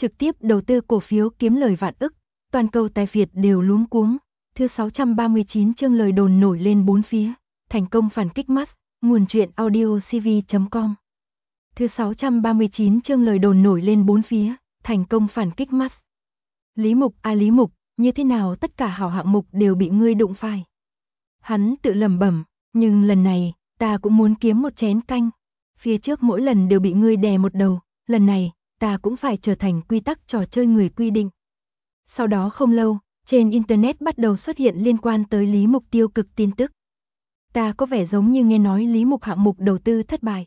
trực tiếp đầu tư cổ phiếu kiếm lời vạn ức, toàn cầu tài phiệt đều luống cuống. Thứ 639 chương lời đồn nổi lên bốn phía, thành công phản kích Musk, nguồn truyện audiocv.com. Thứ 639 chương lời đồn nổi lên bốn phía, thành công phản kích Musk. Lý Mục à Lý Mục, như thế nào tất cả hảo hạng mục đều bị ngươi đụng phải. Hắn tự lẩm bẩm, nhưng lần này, ta cũng muốn kiếm một chén canh. Phía trước mỗi lần đều bị ngươi đè một đầu, lần này, ta cũng phải trở thành quy tắc trò chơi người quy định. Sau đó không lâu, trên Internet bắt đầu xuất hiện liên quan tới Lý Mục tiêu cực tin tức. Ta có vẻ giống như nghe nói Lý Mục hạng mục đầu tư thất bại.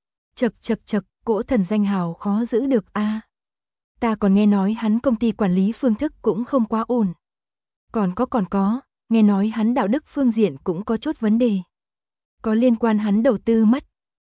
Chật, cỗ thần danh hào khó giữ được a. Ta còn nghe nói hắn công ty quản lý phương thức cũng không quá ổn. Còn có, nghe nói hắn đạo đức phương diện cũng có chút vấn đề. Có liên quan hắn đầu tư mất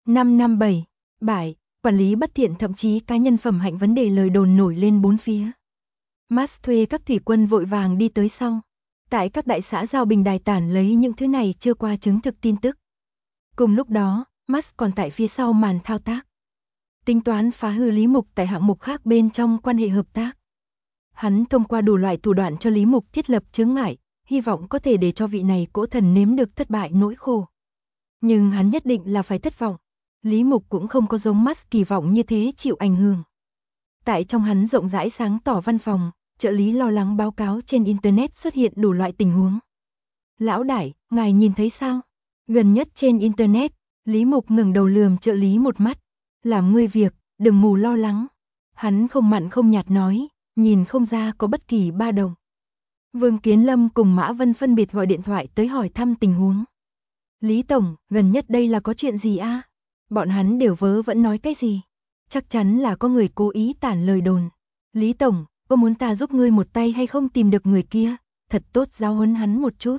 557, bại, quản lý bất thiện thậm chí cá nhân phẩm hạnh vấn đề lời đồn nổi lên bốn phía. Musk thuê các thủy quân vội vàng đi tới sau. Tại các đại xã giao bình đài tản lấy những thứ này chưa qua chứng thực tin tức. Cùng lúc đó, Musk còn tại phía sau màn thao tác. Tính toán phá hư Lý Mục tại hạng mục khác bên trong quan hệ hợp tác. Hắn thông qua đủ loại thủ đoạn cho Lý Mục thiết lập chướng ngại, hy vọng có thể để cho vị này cỗ thần nếm được thất bại nỗi khổ. Nhưng hắn nhất định là phải thất vọng. Lý Mục cũng không có giống Musk kỳ vọng như thế chịu ảnh hưởng. Tại trong hắn rộng rãi sáng tỏ văn phòng, trợ lý lo lắng báo cáo trên Internet xuất hiện đủ loại tình huống. Lão đại, ngài nhìn thấy sao? Gần nhất trên Internet, Lý Mục ngẩng đầu lườm trợ lý một mắt. Làm ngươi việc, đừng mù lo lắng. Hắn không mặn không nhạt nói, nhìn không ra có bất kỳ ba động. Vương Kiến Lâm cùng Mã Vân phân biệt gọi điện thoại tới hỏi thăm tình huống. Lý Tổng, gần nhất đây là có chuyện gì a? Bọn hắn đều vớ vẫn nói cái gì? Chắc chắn là có người cố ý tản lời đồn. Lý Tổng, có muốn ta giúp ngươi một tay hay không tìm được người kia? Thật tốt giáo huấn hắn một chút.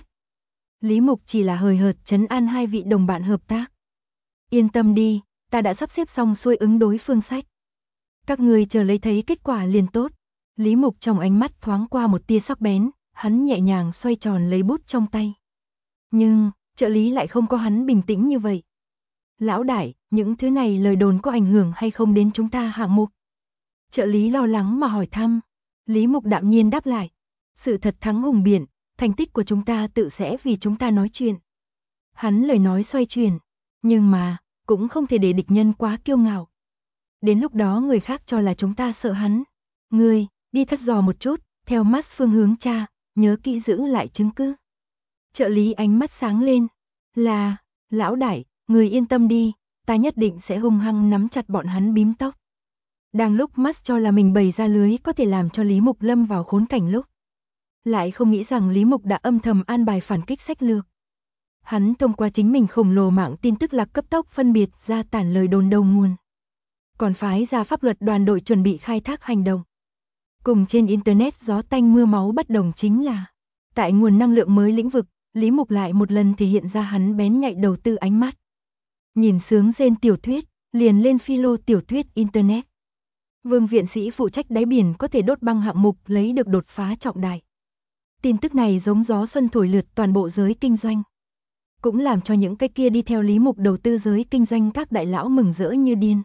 Lý Mục chỉ là hời hợt trấn an hai vị đồng bạn hợp tác. Yên tâm đi, ta đã sắp xếp xong xuôi ứng đối phương sách. Các ngươi chờ lấy thấy kết quả liền tốt. Lý Mục trong ánh mắt thoáng qua một tia sắc bén, hắn nhẹ nhàng xoay tròn lấy bút trong tay. Nhưng, trợ lý lại không có hắn bình tĩnh như vậy. Lão đại, những thứ này lời đồn có ảnh hưởng hay không đến chúng ta hạng mục? Trợ lý lo lắng mà hỏi thăm. Lý Mục đạm nhiên đáp lại. Sự thật thắng hùng biện, thành tích của chúng ta tự sẽ vì chúng ta nói chuyện. Hắn lời nói xoay chuyển. Nhưng mà, cũng không thể để địch nhân quá kiêu ngạo. Đến lúc đó người khác cho là chúng ta sợ hắn. Ngươi, đi thăm dò một chút, theo Musk phương hướng tra, nhớ kỹ giữ lại chứng cứ. Trợ lý ánh mắt sáng lên. Là, lão đại, người yên tâm đi, ta nhất định sẽ hung hăng nắm chặt bọn hắn bím tóc. Đang lúc Musk cho là mình bày ra lưới có thể làm cho Lý Mục lâm vào khốn cảnh lúc. Lại không nghĩ rằng Lý Mục đã âm thầm an bài phản kích sách lược. Hắn thông qua chính mình khổng lồ mạng tin tức lạc cấp tốc phân biệt ra tản lời đồn đầu nguồn. Còn phái ra pháp luật đoàn đội chuẩn bị khai thác hành động. Cùng trên Internet gió tanh mưa máu bất đồng chính là, tại nguồn năng lượng mới lĩnh vực, Lý Mục lại một lần thể hiện ra hắn bén nhạy đầu tư ánh mắt. Nhìn sướng rên tiểu thuyết, liền lên philo tiểu thuyết Internet. Vương viện sĩ phụ trách đáy biển có thể đốt băng hạng mục lấy được đột phá trọng đại. Tin tức này giống gió xuân thổi lượt toàn bộ giới kinh doanh. Cũng làm cho những cái kia đi theo Lý Mục đầu tư giới kinh doanh các đại lão mừng rỡ như điên.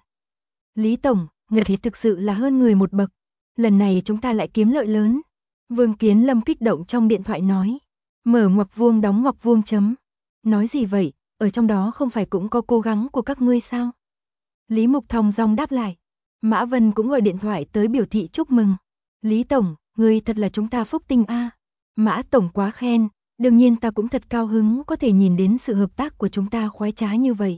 Lý Tổng, người thì thực sự là hơn người một bậc. Lần này chúng ta lại kiếm lợi lớn. Vương Kiến Lâm kích động trong điện thoại nói. Mở ngoặc vuông đóng ngoặc vuông chấm. Nói gì vậy, ở trong đó không phải cũng có cố gắng của các ngươi sao? Lý Mục thong dong đáp lại. Mã Vân cũng gọi điện thoại tới biểu thị chúc mừng. Lý Tổng, ngươi thật là chúng ta phúc tinh a. Mã Tổng quá khen, đương nhiên ta cũng thật cao hứng có thể nhìn đến sự hợp tác của chúng ta khoái trá như vậy.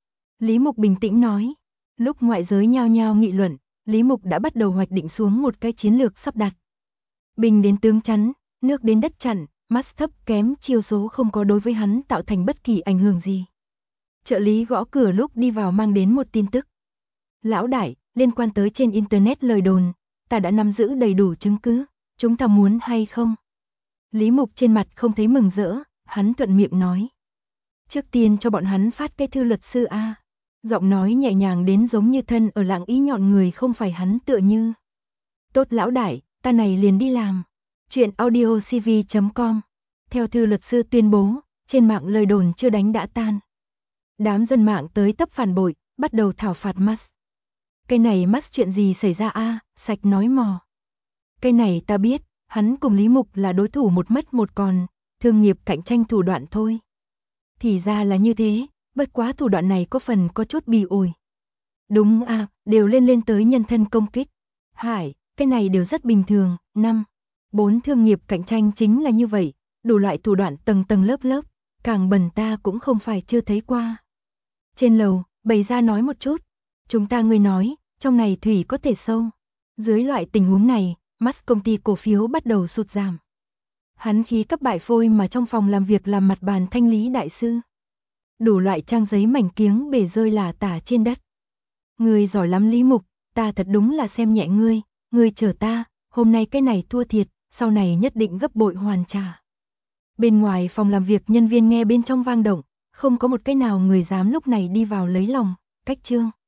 Lý Mục bình tĩnh nói. Lúc ngoại giới nhao nhao nghị luận, Lý Mục đã bắt đầu hoạch định xuống một cái chiến lược sắp đặt. Bình đến tướng chắn, nước đến đất chặn, Musk thấp kém chiêu số không có đối với hắn tạo thành bất kỳ ảnh hưởng gì. Trợ lý gõ cửa lúc đi vào mang đến một tin tức. Lão đại, liên quan tới trên Internet lời đồn, ta đã nắm giữ đầy đủ chứng cứ, chúng ta muốn hay không? Lý Mục trên mặt không thấy mừng rỡ, hắn thuận miệng nói. Trước tiên cho bọn hắn phát cái thư luật sư A. Giọng nói nhẹ nhàng đến giống như thân ở lặng ý nhọn người không phải hắn tựa như. Tốt lão đại, ta này liền đi làm. Chuyện audiocv.com. Theo thư luật sư tuyên bố, trên mạng lời đồn chưa đánh đã tan. Đám dân mạng tới tấp phản bội, bắt đầu thảo phạt Musk. Cái này Max chuyện gì xảy ra a? Sạch nói mò. Cái này ta biết, hắn cùng Lý Mục là đối thủ một mất một còn, thương nghiệp cạnh tranh thủ đoạn thôi. Thì ra là như thế, bất quá thủ đoạn này có chút bỉ ổi. Đúng a, đều lên tới nhân thân công kích. Hải, cái này đều rất bình thường. 5. 4 thương nghiệp cạnh tranh chính là như vậy, đủ loại thủ đoạn tầng tầng lớp lớp, càng bần ta cũng không phải chưa thấy qua. Trên lầu, bày ra nói một chút. Chúng ta ngươi nói, trong này thủy có thể sâu. Dưới loại tình huống này, Max công ty cổ phiếu bắt đầu sụt giảm. Hắn khí cấp bại phôi mà trong phòng làm việc làm mặt bàn thanh lý đại sư. Đủ loại trang giấy mảnh kiếng bể rơi lả tả trên đất. Ngươi giỏi lắm Lý Mục, ta thật đúng là xem nhẹ ngươi chờ ta, hôm nay cái này thua thiệt, sau này nhất định gấp bội hoàn trả. Bên ngoài phòng làm việc nhân viên nghe bên trong vang động, không có một cái nào người dám lúc này đi vào lấy lòng, cách chương.